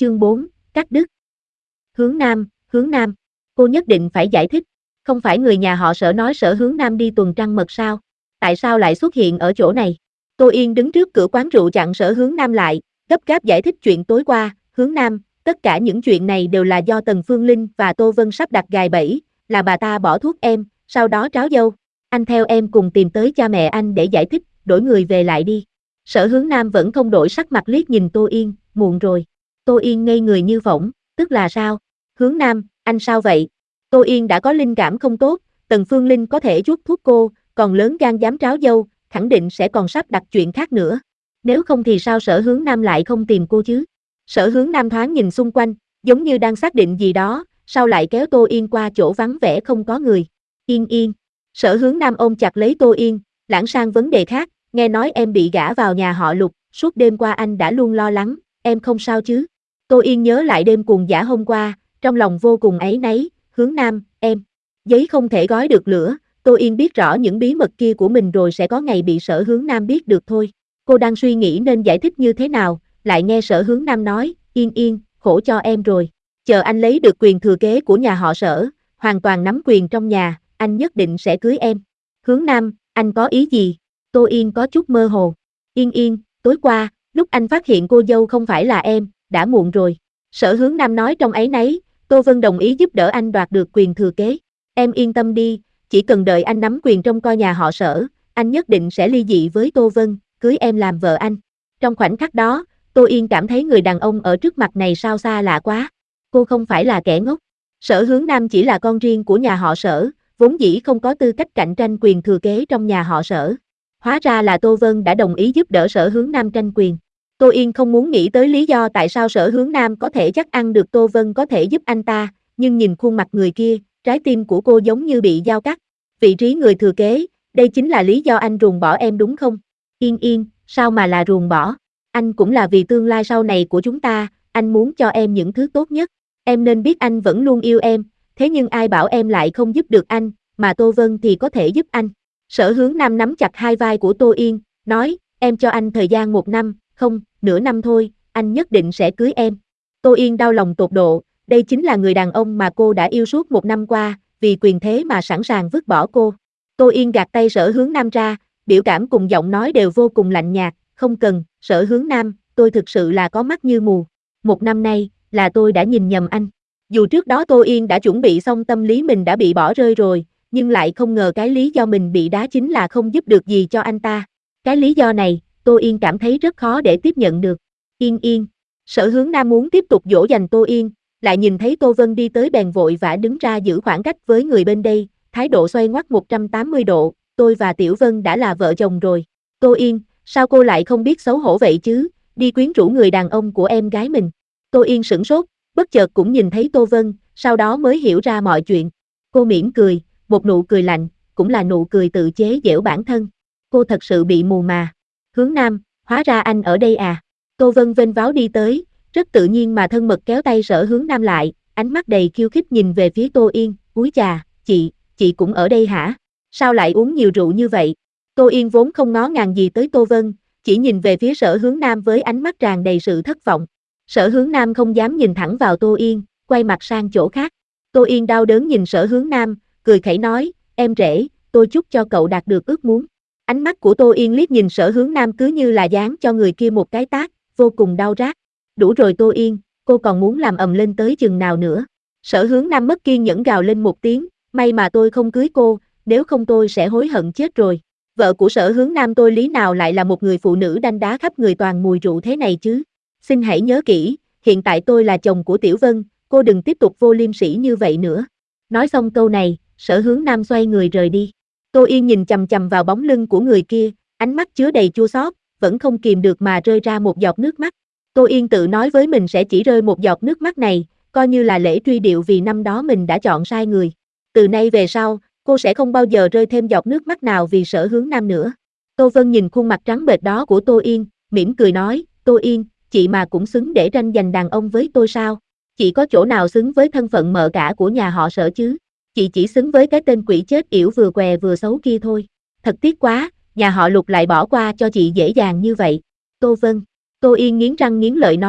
Chương 4, cắt đứt. Hướng Nam, cô nhất định phải giải thích. Không phải người nhà họ Sở nói Sở Hướng Nam đi tuần trăng mật sao? Tại sao lại xuất hiện ở chỗ này? Tô Yên đứng trước cửa quán rượu chặn Sở Hướng Nam lại, gấp gáp giải thích chuyện tối qua. Hướng Nam, tất cả những chuyện này đều là do Tần Phương Linh và Tô Vân sắp đặt gài bẫy, là bà ta bỏ thuốc em, sau đó tráo dâu. Anh theo em cùng tìm tới cha mẹ anh để giải thích, đổi người về lại đi. Sở Hướng Nam vẫn không đổi sắc mặt liếc nhìn Tô Yên, muộn rồi. Tô Yên ngây người như phỗng, tức là sao? Hướng Nam, anh sao vậy? Tô Yên đã có linh cảm không tốt, Tần Phương Linh có thể chuốc thuốc cô, còn lớn gan dám tráo dâu, khẳng định sẽ còn sắp đặt chuyện khác nữa. Nếu không thì sao Sở Hướng Nam lại không tìm cô chứ? Sở Hướng Nam thoáng nhìn xung quanh, giống như đang xác định gì đó, sau lại kéo Tô Yên qua chỗ vắng vẻ không có người. Yên. Sở Hướng Nam ôm chặt lấy Tô Yên, lãng sang vấn đề khác, nghe nói em bị gả vào nhà họ Lục, suốt đêm qua anh đã luôn lo lắng, em không sao chứ? Tô Yên nhớ lại đêm cuồng dã hôm qua, trong lòng vô cùng áy náy. Hướng Nam, em. Giấy không thể gói được lửa, Tô Yên biết rõ những bí mật kia của mình rồi sẽ có ngày bị Sở Hướng Nam biết được thôi. Cô đang suy nghĩ nên giải thích như thế nào, lại nghe Sở Hướng Nam nói, Yên, khổ cho em rồi. Chờ anh lấy được quyền thừa kế của nhà họ Sở, hoàn toàn nắm quyền trong nhà, anh nhất định sẽ cưới em. Hướng Nam, anh có ý gì? Tô Yên có chút mơ hồ. Yên, tối qua, lúc anh phát hiện cô dâu không phải là em, đã muộn rồi. Sở Hướng Nam nói trong áy náy, Tô Vân đồng ý giúp đỡ anh đoạt được quyền thừa kế. Em yên tâm đi, chỉ cần đợi anh nắm quyền trong coi nhà họ Sở, anh nhất định sẽ ly dị với Tô Vân, cưới em làm vợ anh. Trong khoảnh khắc đó, Tô Yên cảm thấy người đàn ông ở trước mặt này sao xa lạ quá. Cô không phải là kẻ ngốc. Sở Hướng Nam chỉ là con riêng của nhà họ Sở, vốn dĩ không có tư cách cạnh tranh quyền thừa kế trong nhà họ Sở. Hóa ra là Tô Vân đã đồng ý giúp đỡ Sở Hướng Nam tranh quyền. Tô Yên không muốn nghĩ tới lý do tại sao Sở Hướng Nam có thể chắc ăn được Tô Vân có thể giúp anh ta, nhưng nhìn khuôn mặt người kia, trái tim của cô giống như bị dao cắt. Vị trí người thừa kế, đây chính là lý do anh ruồng bỏ em đúng không? Yên, sao mà là ruồng bỏ? Anh cũng là vì tương lai sau này của chúng ta, anh muốn cho em những thứ tốt nhất. Em nên biết anh vẫn luôn yêu em, thế nhưng ai bảo em lại không giúp được anh, mà Tô Vân thì có thể giúp anh. Sở Hướng Nam nắm chặt hai vai của Tô Yên, nói, em cho anh thời gian 1 năm, không, nửa năm thôi, anh nhất định sẽ cưới em. Tô Yên đau lòng tột độ, đây chính là người đàn ông mà cô đã yêu suốt 1 năm qua, vì quyền thế mà sẵn sàng vứt bỏ cô. Tô Yên gạt tay Sở Hướng Nam ra, biểu cảm cùng giọng nói đều vô cùng lạnh nhạt, không cần, Sở Hướng Nam, tôi thực sự là có mắt như mù. 1 năm nay, là tôi đã nhìn nhầm anh. Dù trước đó Tô Yên đã chuẩn bị xong tâm lý mình đã bị bỏ rơi rồi, nhưng lại không ngờ cái lý do mình bị đá chính là không giúp được gì cho anh ta. Cái lý do này, Tô Yên cảm thấy rất khó để tiếp nhận được. Yên. Sở Hướng Nam muốn tiếp tục dỗ dành Tô Yên, lại nhìn thấy Tô Vân đi tới bèn vội vã đứng ra giữ khoảng cách với người bên đây, thái độ xoay ngoắt 180 độ, tôi và Tiểu Vân đã là vợ chồng rồi. Tô Yên, sao cô lại không biết xấu hổ vậy chứ, đi quyến rũ người đàn ông của em gái mình. Tô Yên sửng sốt, bất chợt cũng nhìn thấy Tô Vân, sau đó mới hiểu ra mọi chuyện. Cô mỉm cười, một nụ cười lạnh, cũng là nụ cười tự chế giễu bản thân. Cô thật sự bị mù mà. Hướng Nam, hóa ra anh ở đây à. Tô Vân vênh váo đi tới, rất tự nhiên mà thân mật kéo tay Sở Hướng Nam lại, ánh mắt đầy khiêu khích nhìn về phía Tô Yên, úi chà, chị cũng ở đây hả? Sao lại uống nhiều rượu như vậy? Tô Yên vốn không ngó ngàng gì tới Tô Vân, chỉ nhìn về phía Sở Hướng Nam với ánh mắt tràn đầy sự thất vọng. Sở Hướng Nam không dám nhìn thẳng vào Tô Yên, quay mặt sang chỗ khác. Tô Yên đau đớn nhìn Sở Hướng Nam, cười khẩy nói, em rể, tôi chúc cho cậu đạt được ước muốn. Ánh mắt của Tô Yên liếc nhìn Sở Hướng Nam cứ như là giáng cho người kia một cái tát, vô cùng đau rát. Đủ rồi Tô Yên, cô còn muốn làm ầm lên tới chừng nào nữa? Sở Hướng Nam mất kiên nhẫn gào lên một tiếng, may mà tôi không cưới cô, nếu không tôi sẽ hối hận chết rồi. Vợ của Sở Hướng Nam tôi lý nào lại là một người phụ nữ đanh đá khắp người toàn mùi rượu thế này chứ? Xin hãy nhớ kỹ, hiện tại tôi là chồng của Tiểu Vân, cô đừng tiếp tục vô liêm sỉ như vậy nữa. Nói xong câu này, Sở Hướng Nam xoay người rời đi. Tô Yên nhìn chằm chằm vào bóng lưng của người kia, ánh mắt chứa đầy chua xót, vẫn không kìm được mà rơi ra một giọt nước mắt. Tô Yên tự nói với mình sẽ chỉ rơi một giọt nước mắt này, coi như là lễ truy điệu vì năm đó mình đã chọn sai người. Từ nay về sau, cô sẽ không bao giờ rơi thêm giọt nước mắt nào vì Sở Hướng Nam nữa. Tô Vân nhìn khuôn mặt trắng bệch đó của Tô Yên, mỉm cười nói, Tô Yên, chị mà cũng xứng để tranh giành đàn ông với tôi sao? Chị có chỗ nào xứng với thân phận mợ cả của nhà họ Sở chứ? Chị chỉ xứng với cái tên quỷ chết yểu vừa què vừa xấu kia thôi. Thật tiếc quá, nhà họ Lục lại bỏ qua cho chị dễ dàng như vậy. Tô Vân. Tô Yên nghiến răng nghiến lợi nói,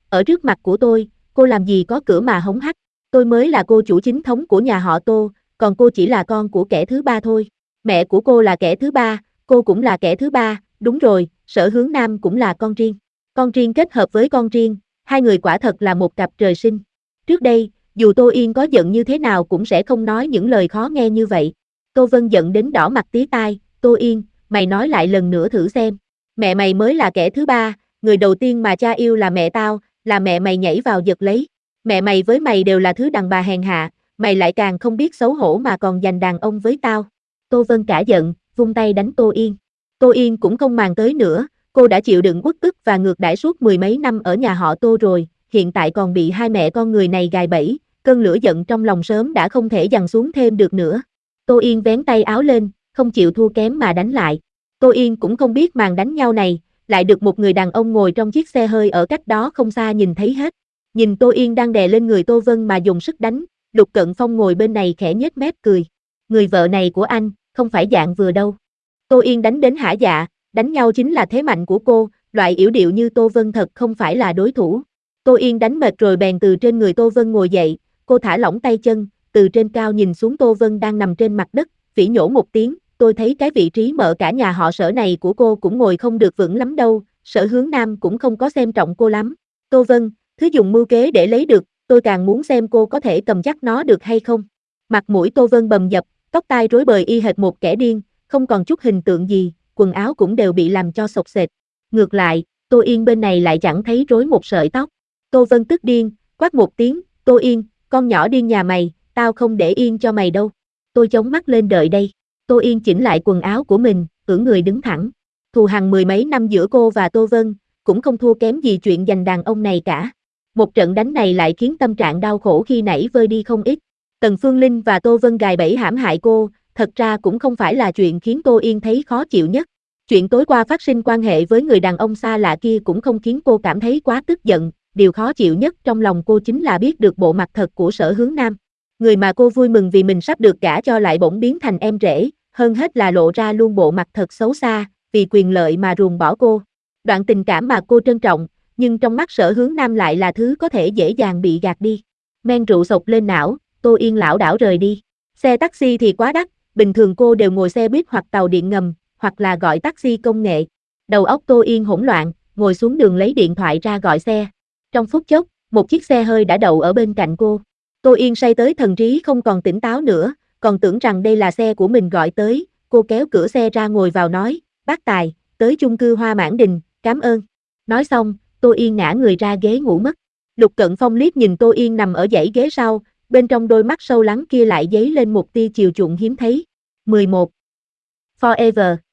Ở trước mặt của tôi, cô làm gì có cửa mà hống hách. Tôi mới là cô chủ chính thống của nhà họ Tô, còn cô chỉ là con của kẻ thứ ba thôi. Mẹ của cô là kẻ thứ ba, cô cũng là kẻ thứ ba, đúng rồi, Sở Hướng Nam cũng là con riêng. Con riêng kết hợp với con riêng, hai người quả thật là một cặp trời sinh. Trước đây, dù Tô Yên có giận như thế nào cũng sẽ không nói những lời khó nghe như vậy. Tô Vân giận đến đỏ mặt tía tai, Tô Yên, mày nói lại lần nữa thử xem. Mẹ mày mới là kẻ thứ ba, người đầu tiên mà cha yêu là mẹ tao, là mẹ mày nhảy vào giật lấy. Mẹ mày với mày đều là thứ đàn bà hèn hạ, mày lại càng không biết xấu hổ mà còn giành đàn ông với tao. Tô Vân cả giận, vung tay đánh Tô Yên. Tô Yên cũng không màng tới nữa, cô đã chịu đựng uất ức và ngược đãi suốt mười mấy năm ở nhà họ Tô rồi, hiện tại còn bị hai mẹ con người này gài bẫy, cơn lửa giận trong lòng sớm đã không thể dằn xuống thêm được nữa. Tô Yên vén tay áo lên, không chịu thua kém mà đánh lại. Tô Yên cũng không biết màn đánh nhau này, lại được một người đàn ông ngồi trong chiếc xe hơi ở cách đó không xa nhìn thấy hết. Nhìn Tô Yên đang đè lên người Tô Vân mà dùng sức đánh, Lục Cận Phong ngồi bên này khẽ nhếch mép cười. Người vợ này của anh, không phải dạng vừa đâu. Tô Yên đánh đến hả dạ, đánh nhau chính là thế mạnh của cô, loại yểu điệu như Tô Vân thật không phải là đối thủ. Tô Yên đánh mệt rồi bèn từ trên người Tô Vân ngồi dậy, cô thả lỏng tay chân, từ trên cao nhìn xuống Tô Vân đang nằm trên mặt đất, phỉ nhổ một tiếng, tôi thấy cái vị trí mở cả nhà họ Sở này của cô cũng ngồi không được vững lắm đâu, Sở Hướng Nam cũng không có xem trọng cô lắm. Tô Vân, thứ dùng mưu kế để lấy được, tôi càng muốn xem cô có thể cầm chắc nó được hay không. Mặt mũi Tô Vân bầm dập, tóc tai rối bời y hệt một kẻ điên, không còn chút hình tượng gì, quần áo cũng đều bị làm cho xộc xệch. Ngược lại, Tô Yên bên này lại chẳng thấy rối một sợi tóc. Tô Vân tức điên, quát một tiếng, Tô Yên, con nhỏ điên nhà mày, tao không để yên cho mày đâu. Tôi chống mắt lên đợi đây. Tô Yên chỉnh lại quần áo của mình, ưỡn người đứng thẳng. Thù hằn mười mấy năm giữa cô và Tô Vân, cũng không thua kém gì chuyện giành đàn ông này cả. Một trận đánh này lại khiến tâm trạng đau khổ khi nãy vơi đi không ít. Tần Phương Linh và Tô Vân gài bẫy hãm hại cô, thật ra cũng không phải là chuyện khiến Tô Yên thấy khó chịu nhất. Chuyện tối qua phát sinh quan hệ với người đàn ông xa lạ kia cũng không khiến cô cảm thấy quá tức giận, điều khó chịu nhất trong lòng cô chính là biết được bộ mặt thật của Sở Hướng Nam. Người mà cô vui mừng vì mình sắp được gả cho lại bỗng biến thành em rể, hơn hết là lộ ra luôn bộ mặt thật xấu xa, vì quyền lợi mà ruồng bỏ cô. Đoạn tình cảm mà cô trân trọng, nhưng trong mắt Sở Hướng Nam lại là thứ có thể dễ dàng bị gạt đi. Men rượu sộc lên não, Tô Yên lảo đảo rời đi. Xe taxi thì quá đắt, bình thường cô đều ngồi xe buýt hoặc tàu điện ngầm, hoặc là gọi taxi công nghệ. Đầu óc Tô Yên hỗn loạn, ngồi xuống đường lấy điện thoại ra gọi xe. Trong phút chốc, một chiếc xe hơi đã đậu ở bên cạnh cô. Tô Yên say tới thần trí không còn tỉnh táo nữa, còn tưởng rằng đây là xe của mình gọi tới, cô kéo cửa xe ra ngồi vào nói, bác Tài, tới chung cư Hoa Mãn Đình, cảm ơn. Nói xong, Tô Yên ngã người ra ghế ngủ mất. Lục Cận Phong liếc nhìn Tô Yên nằm ở dãy ghế sau, bên trong đôi mắt sâu lắng kia lại dấy lên một tia chiều chuộng hiếm thấy. 11. Forever